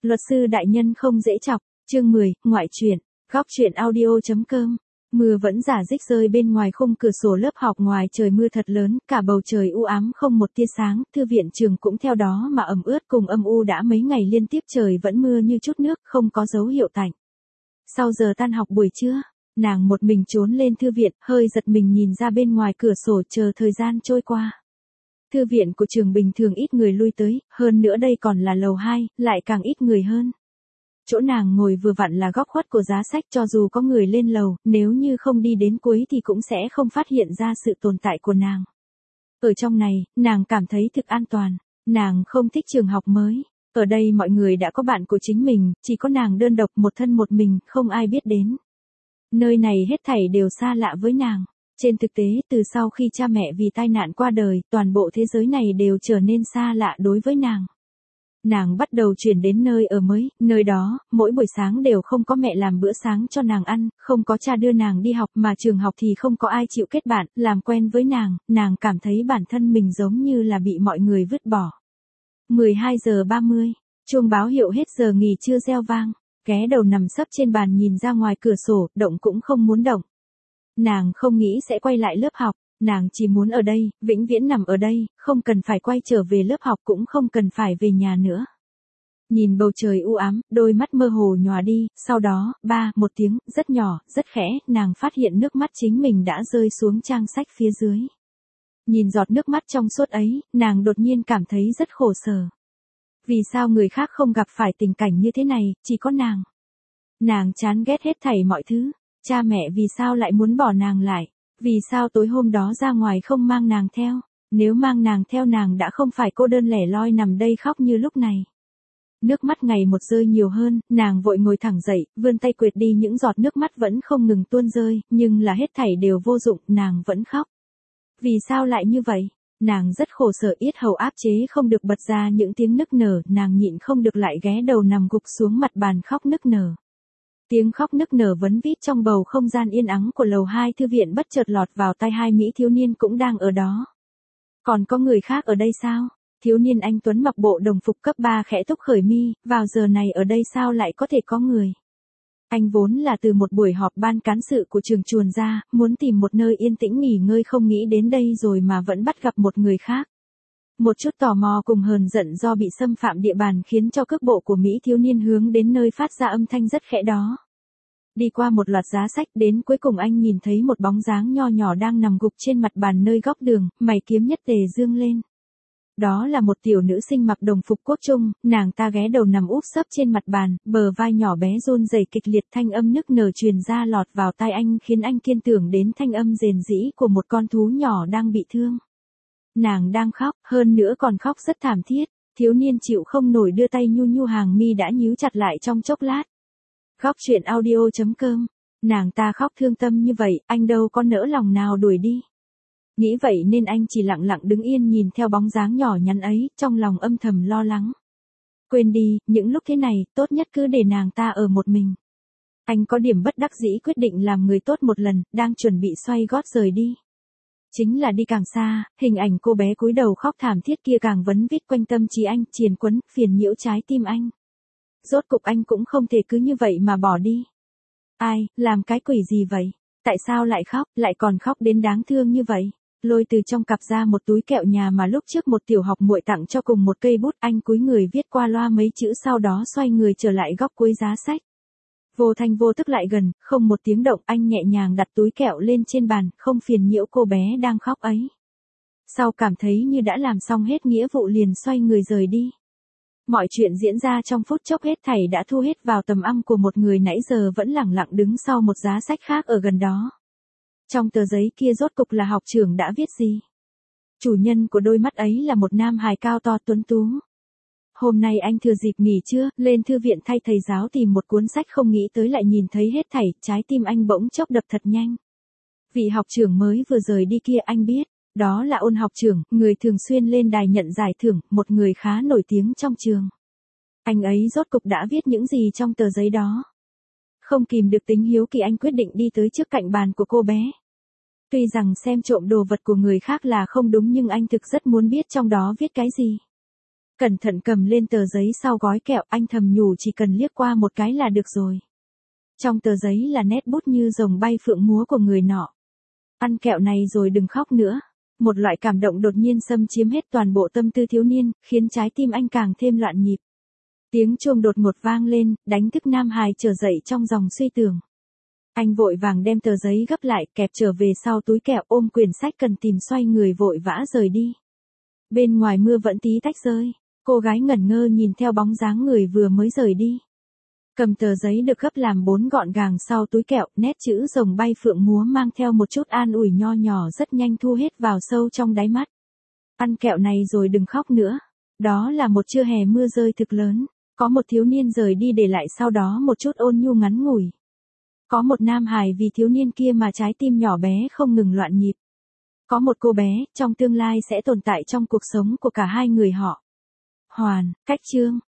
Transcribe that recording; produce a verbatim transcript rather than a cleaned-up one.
Luật sư đại nhân không dễ chọc, chương mười, ngoại truyện, góc truyện audio.com. Mưa vẫn rả rích rơi bên ngoài khung cửa sổ lớp học, ngoài trời mưa thật lớn, cả bầu trời u ám không một tia sáng, thư viện trường cũng theo đó mà ẩm ướt cùng âm u, đã mấy ngày liên tiếp trời vẫn mưa như chút nước, không có dấu hiệu tạnh. Sau giờ tan học buổi trưa, nàng một mình trốn lên thư viện, hơi giật mình nhìn ra bên ngoài cửa sổ chờ thời gian trôi qua. Thư viện của trường bình thường ít người lui tới, hơn nữa đây còn là lầu hai, lại càng ít người hơn. Chỗ nàng ngồi vừa vặn là góc khuất của giá sách, cho dù có người lên lầu, nếu như không đi đến cuối thì cũng sẽ không phát hiện ra sự tồn tại của nàng. Ở trong này, nàng cảm thấy thực an toàn, nàng không thích trường học mới. Ở đây mọi người đã có bạn của chính mình, chỉ có nàng đơn độc một thân một mình, không ai biết đến. Nơi này hết thảy đều xa lạ với nàng. Trên thực tế, từ sau khi cha mẹ vì tai nạn qua đời, toàn bộ thế giới này đều trở nên xa lạ đối với nàng. Nàng bắt đầu chuyển đến nơi ở mới, nơi đó, mỗi buổi sáng đều không có mẹ làm bữa sáng cho nàng ăn, không có cha đưa nàng đi học, mà trường học thì không có ai chịu kết bạn, làm quen với nàng, nàng cảm thấy bản thân mình giống như là bị mọi người vứt bỏ. mười hai giờ ba mươi, chuông báo hiệu hết giờ nghỉ trưa reo vang, ghé đầu nằm sấp trên bàn nhìn ra ngoài cửa sổ, động cũng không muốn động. Nàng không nghĩ sẽ quay lại lớp học, nàng chỉ muốn ở đây, vĩnh viễn nằm ở đây, không cần phải quay trở về lớp học, cũng không cần phải về nhà nữa. Nhìn bầu trời u ám, đôi mắt mơ hồ nhòa đi, sau đó, ba, một tiếng, rất nhỏ, rất khẽ, nàng phát hiện nước mắt chính mình đã rơi xuống trang sách phía dưới. Nhìn giọt nước mắt trong suốt ấy, nàng đột nhiên cảm thấy rất khổ sở. Vì sao người khác không gặp phải tình cảnh như thế này, chỉ có nàng. Nàng chán ghét hết thảy mọi thứ. Cha mẹ vì sao lại muốn bỏ nàng lại? Vì sao tối hôm đó ra ngoài không mang nàng theo? Nếu mang nàng theo, nàng đã không phải cô đơn lẻ loi nằm đây khóc như lúc này. Nước mắt ngày một rơi nhiều hơn, nàng vội ngồi thẳng dậy, vươn tay quệt đi những giọt nước mắt vẫn không ngừng tuôn rơi, nhưng là hết thảy đều vô dụng, nàng vẫn khóc. Vì sao lại như vậy? Nàng rất khổ sở, yết hầu áp chế không được bật ra những tiếng nức nở, nàng nhịn không được lại ghé đầu nằm gục xuống mặt bàn khóc nức nở. Tiếng khóc nức nở vấn vít trong bầu không gian yên ắng của lầu hai thư viện bất chợt lọt vào tai hai mỹ thiếu niên cũng đang ở đó. Còn có người khác ở đây sao? Thiếu niên anh tuấn mặc bộ đồng phục cấp ba khẽ túc khởi mi, vào giờ này ở đây sao lại có thể có người? Anh vốn là từ một buổi họp ban cán sự của trường chuồn ra, muốn tìm một nơi yên tĩnh nghỉ ngơi, không nghĩ đến đây rồi mà vẫn bắt gặp một người khác. Một chút tò mò cùng hờn giận do bị xâm phạm địa bàn khiến cho cước bộ của mỹ thiếu niên hướng đến nơi phát ra âm thanh rất khẽ đó. Đi qua một loạt giá sách, đến cuối cùng anh nhìn thấy một bóng dáng nho nhỏ đang nằm gục trên mặt bàn nơi góc đường, mày kiếm nhất tề dương lên. Đó là một tiểu nữ sinh mặc đồng phục quốc trung, nàng ta ghé đầu nằm úp sấp trên mặt bàn, bờ vai nhỏ bé run rẩy kịch liệt, thanh âm nức nở truyền ra lọt vào tai anh khiến anh kiên tưởng đến thanh âm rền rĩ của một con thú nhỏ đang bị thương. Nàng đang khóc, hơn nữa còn khóc rất thảm thiết, thiếu niên chịu không nổi đưa tay nhu nhu hàng mi đã nhíu chặt lại trong chốc lát. Góc truyện audio.com, nàng ta khóc thương tâm như vậy, anh đâu có nỡ lòng nào đuổi đi. Nghĩ vậy nên anh chỉ lặng lặng đứng yên nhìn theo bóng dáng nhỏ nhắn ấy, trong lòng âm thầm lo lắng. Quên đi, những lúc thế này, tốt nhất cứ để nàng ta ở một mình. Anh có điểm bất đắc dĩ quyết định làm người tốt một lần, đang chuẩn bị xoay gót rời đi. Chính là đi càng xa, hình ảnh cô bé cúi đầu khóc thảm thiết kia càng vấn vít quanh tâm trí anh, triền quấn, phiền nhiễu trái tim anh. Rốt cục anh cũng không thể cứ như vậy mà bỏ đi. Ai, làm cái quỷ gì vậy? Tại sao lại khóc, lại còn khóc đến đáng thương như vậy? Lôi từ trong cặp ra một túi kẹo nhà mà lúc trước một tiểu học muội tặng cho cùng một cây bút, anh cúi người viết qua loa mấy chữ, sau đó xoay người trở lại góc cuối giá sách. Vô thanh vô tức lại gần, không một tiếng động, anh nhẹ nhàng đặt túi kẹo lên trên bàn, không phiền nhiễu cô bé đang khóc ấy. Sau cảm thấy như đã làm xong hết nghĩa vụ liền xoay người rời đi. Mọi chuyện diễn ra trong phút chốc, hết thảy đã thu hết vào tầm âm của một người nãy giờ vẫn lẳng lặng đứng sau một giá sách khác ở gần đó. Trong tờ giấy kia rốt cục là học trưởng đã viết gì? Chủ nhân của đôi mắt ấy là một nam hài cao to tuấn tú. Hôm nay anh thừa dịp nghỉ trưa, lên thư viện thay thầy giáo tìm một cuốn sách, không nghĩ tới lại nhìn thấy hết thảy, trái tim anh bỗng chốc đập thật nhanh. Vị học trưởng mới vừa rời đi kia anh biết, đó là Ôn học trưởng, người thường xuyên lên đài nhận giải thưởng, một người khá nổi tiếng trong trường. Anh ấy rốt cục đã viết những gì trong tờ giấy đó? Không kìm được tính hiếu kỳ, anh quyết định đi tới trước cạnh bàn của cô bé. Tuy rằng xem trộm đồ vật của người khác là không đúng, nhưng anh thực rất muốn biết trong đó viết cái gì. Cẩn thận cầm lên tờ giấy sau gói kẹo, anh thầm nhủ chỉ cần liếc qua một cái là được rồi. Trong tờ giấy là nét bút như rồng bay phượng múa của người nọ. Ăn kẹo này rồi đừng khóc nữa. Một loại cảm động đột nhiên xâm chiếm hết toàn bộ tâm tư thiếu niên, khiến trái tim anh càng thêm loạn nhịp. Tiếng chuông đột ngột vang lên, đánh thức Nam Hải trở dậy trong dòng suy tưởng. Anh vội vàng đem tờ giấy gấp lại, kẹp trở về sau túi kẹo, ôm quyển sách cần tìm xoay người vội vã rời đi. Bên ngoài mưa vẫn tí tách rơi, cô gái ngẩn ngơ nhìn theo bóng dáng người vừa mới rời đi. Cầm tờ giấy được gấp làm bốn gọn gàng sau túi kẹo, nét chữ rồng bay phượng múa mang theo một chút an ủi nho nhỏ rất nhanh thu hết vào sâu trong đáy mắt. Ăn kẹo này rồi đừng khóc nữa. Đó là một trưa hè mưa rơi thực lớn. Có một thiếu niên rời đi để lại sau đó một chút ôn nhu ngắn ngủi. Có một nam hài vì thiếu niên kia mà trái tim nhỏ bé không ngừng loạn nhịp. Có một cô bé, trong tương lai sẽ tồn tại trong cuộc sống của cả hai người họ. Hoàn, cách chương.